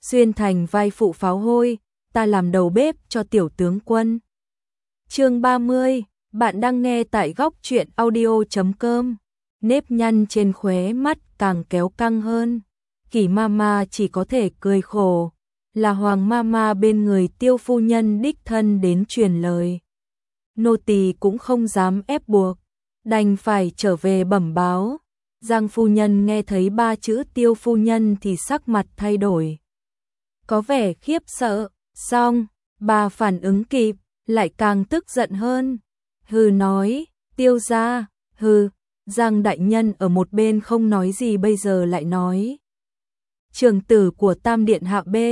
xuyên thành vai phụ pháo hôi, ta làm đầu bếp cho tiểu tướng quân. Chương 30, bạn đang nghe tại góc truyện audio.com. Nếp nhăn trên khóe mắt càng kéo căng hơn. Kỷ Mama chỉ có thể cười khổ, là Hoàng Mama bên người Tiêu phu nhân đích thân đến truyền lời. Nô tỳ cũng không dám ép buộc, đành phải trở về bẩm báo. Giang phu nhân nghe thấy 3 chữ Tiêu phu nhân thì sắc mặt thay đổi, có vẻ khiếp sợ, xong, bà phản ứng kịp, lại càng tức giận hơn. Hừ nói, Tiêu gia, hừ. Giang đại nhân ở một bên không nói gì bây giờ lại nói. Trưởng tử của Tam điện hạ B,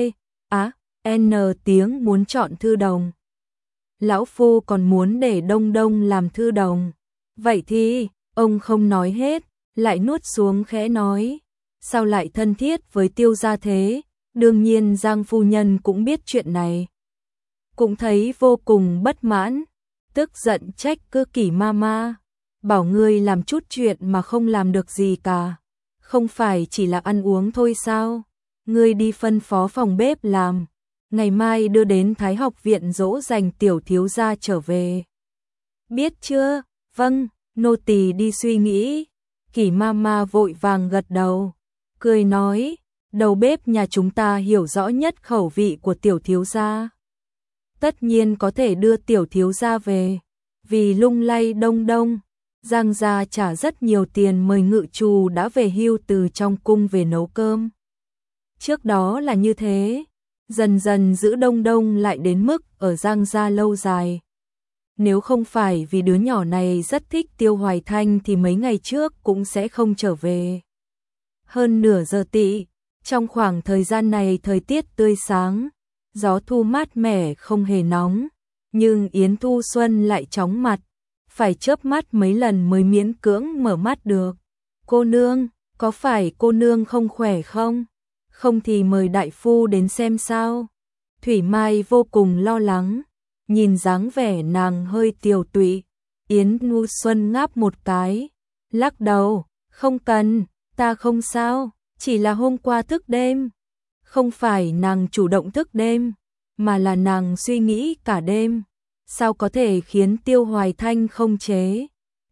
N tiếng muốn chọn thư đồng. Lão phu còn muốn để Đông Đông làm thư đồng. Vậy thì, ông không nói hết, lại nuốt xuống khẽ nói. Sao lại thân thiết với Tiêu gia thế? Đương nhiên Giang phu nhân cũng biết chuyện này. Cũng thấy vô cùng bất mãn, tức giận trách cứ Kỷ Mama. Bảo ngươi làm chút chuyện mà không làm được gì cả. Không phải chỉ là ăn uống thôi sao? Ngươi đi phân phó phòng bếp làm. Ngày mai đưa đến Thái học viện dỗ dành tiểu thiếu gia trở về. Biết chưa? Vâng, nô tỳ đi suy nghĩ. Kỷ Mama vội vàng gật đầu, cười nói, đầu bếp nhà chúng ta hiểu rõ nhất khẩu vị của tiểu thiếu gia. Tất nhiên có thể đưa tiểu thiếu gia về. Vì lung lay Đông Đông, Giang gia trả rất nhiều tiền mời ngự trù đã về hưu từ trong cung về nấu cơm. Trước đó là như thế, dần dần giữ Đông Đông lại đến mức ở Giang gia lâu dài. Nếu không phải vì đứa nhỏ này rất thích Tiêu Hoài Thanh thì mấy ngày trước cũng sẽ không trở về. Hơn nửa giờ tị, trong khoảng thời gian này thời tiết tươi sáng, gió thu mát mẻ không hề nóng, nhưng Yến Thu Xuân lại chóng mặt, phải chớp mắt mấy lần mới miễn cưỡng mở mắt được. Cô nương, có phải cô nương không khỏe không? Không thì mời đại phu đến xem sao. Thủy Mai vô cùng lo lắng, nhìn dáng vẻ nàng hơi tiều tụy. Yến Thu Xuân ngáp một cái, lắc đầu, không cần, ta không sao, chỉ là hôm qua thức đêm. Không phải nàng chủ động thức đêm, mà là nàng suy nghĩ cả đêm. Sao có thể khiến Tiêu Hoài Thanh không chế?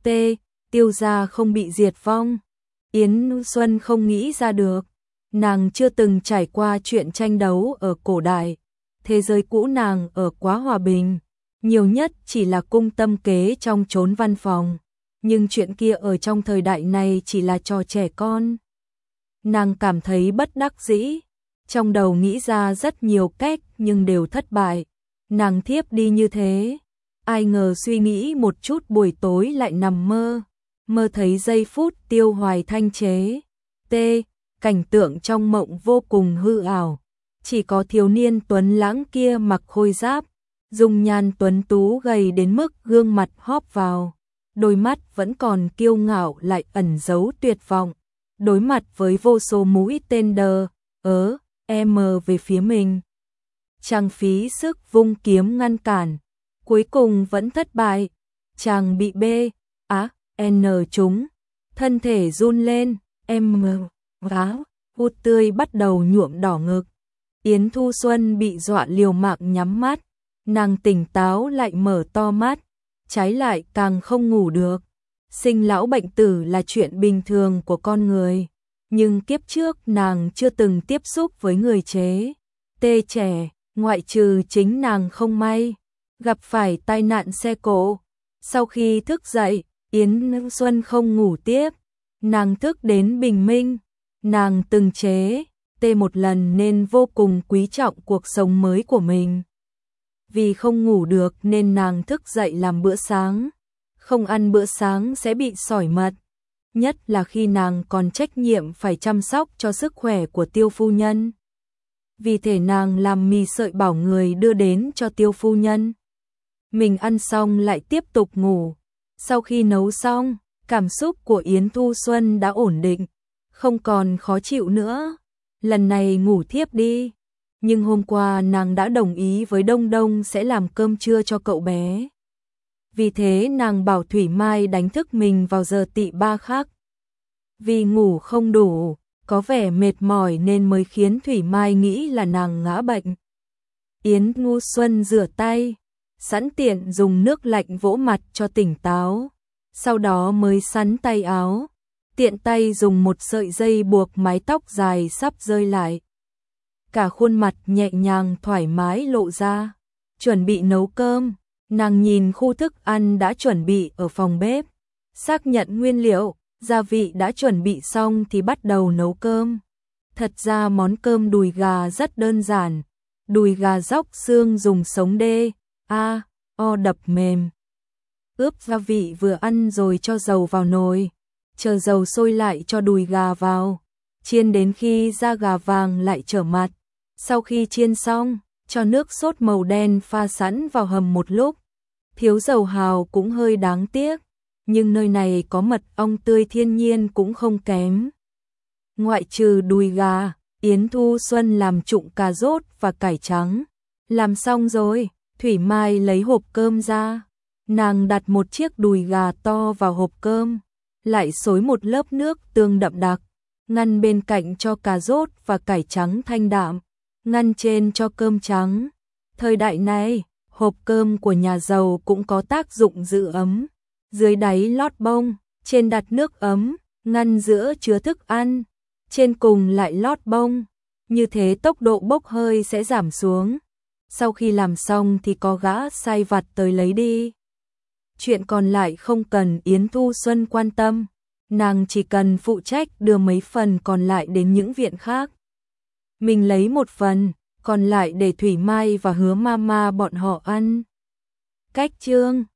Tiêu gia không bị diệt vong. Yến Xuân không nghĩ ra được. Nàng chưa từng trải qua chuyện tranh đấu ở cổ đại. Thế giới cũ nàng ở quá hòa bình. Nhiều nhất chỉ là cung tâm kế trong chốn văn phòng. Nhưng chuyện kia ở trong thời đại này chỉ là trò trẻ con. Nàng cảm thấy bất đắc dĩ. Trong đầu nghĩ ra rất nhiều cách nhưng đều thất bại. Nàng thiếp đi như thế, ai ngờ suy nghĩ một chút buổi tối lại nằm mơ, mơ thấy giây phút Tiêu Hoài Thanh chế. Cảnh tượng trong mộng vô cùng hư ảo, chỉ có thiếu niên tuấn lãng kia mặc khôi giáp, dung nhan tuấn tú gầy đến mức gương mặt hóp vào, đôi mắt vẫn còn kiêu ngạo lại ẩn giấu tuyệt vọng, đối mặt với vô số mũi tên về phía mình. Chàng phí sức vung kiếm ngăn cản, cuối cùng vẫn thất bại. Chàng bị N trúng, thân thể run lên, hút tươi bắt đầu nhuộm đỏ ngực. Yến Thu Xuân bị dọa liều mạng nhắm mắt, nàng tỉnh táo lại mở to mắt, trái lại càng không ngủ được. Sinh lão bệnh tử là chuyện bình thường của con người, nhưng kiếp trước nàng chưa từng tiếp xúc với người chế. Trẻ. Ngoại trừ chính nàng không may gặp phải tai nạn xe cộ. Sau khi thức dậy, Yến Xuân không ngủ tiếp, nàng thức đến bình minh. Nàng từng chế một lần nên vô cùng quý trọng cuộc sống mới của mình. Vì không ngủ được nên nàng thức dậy làm bữa sáng. Không ăn bữa sáng sẽ bị sỏi mật, nhất là khi nàng còn trách nhiệm phải chăm sóc cho sức khỏe của Tiêu phu nhân. Vì thế nàng làm mì sợi bảo người đưa đến cho Tiêu phu nhân. Mình ăn xong lại tiếp tục ngủ. Sau khi nấu xong, cảm xúc của Yến Thu Xuân đã ổn định, không còn khó chịu nữa. Lần này ngủ thiếp đi. Nhưng hôm qua nàng đã đồng ý với Đông Đông sẽ làm cơm trưa cho cậu bé. Vì thế nàng bảo Thủy Mai đánh thức mình vào giờ tị 3 khác. Vì ngủ không đủ, có vẻ mệt mỏi nên mới khiến Thủy Mai nghĩ là nàng ngã bệnh. Yến Ngu Xuân rửa tay, sẵn tiện dùng nước lạnh vỗ mặt cho tỉnh táo, sau đó mới sắn tay áo, tiện tay dùng một sợi dây buộc mái tóc dài sắp rơi lại. Cả khuôn mặt nhẹ nhàng thoải mái lộ ra, chuẩn bị nấu cơm, nàng nhìn khu thức ăn đã chuẩn bị ở phòng bếp, xác nhận nguyên liệu, gia vị đã chuẩn bị xong thì bắt đầu nấu cơm. Thật ra món cơm đùi gà rất đơn giản, đùi gà róc xương dùng sống đê, đập mềm. Ướp gia vị vừa ăn rồi cho dầu vào nồi, chờ dầu sôi lại cho đùi gà vào, chiên đến khi da gà vàng lại trở mặt. Sau khi chiên xong, cho nước sốt màu đen pha sẵn vào hầm một lúc. Thiếu dầu hào cũng hơi đáng tiếc, nhưng nơi này có mật ong tươi thiên nhiên cũng không kém. Ngoại trừ đùi gà, Yến Thu Xuân làm trụng cà rốt và cải trắng. Làm xong rồi, Thủy Mai lấy hộp cơm ra. Nàng đặt một chiếc đùi gà to vào hộp cơm, lại xối một lớp nước tương đậm đặc, ngăn bên cạnh cho cà rốt và cải trắng thanh đạm, ngăn trên cho cơm trắng. Thời đại này, hộp cơm của nhà giàu cũng có tác dụng giữ ấm. Dưới đáy lót bông, trên đặt nước ấm, ngăn giữa chứa thức ăn, trên cùng lại lót bông. Như thế tốc độ bốc hơi sẽ giảm xuống. Sau khi làm xong thì có gã sai vặt tới lấy đi. Chuyện còn lại không cần Yến Thu Xuân quan tâm, nàng chỉ cần phụ trách đưa mấy phần còn lại đến những viện khác. Mình lấy một phần, còn lại để Thủy Mai và Hứa Mama bọn họ ăn. Cách chương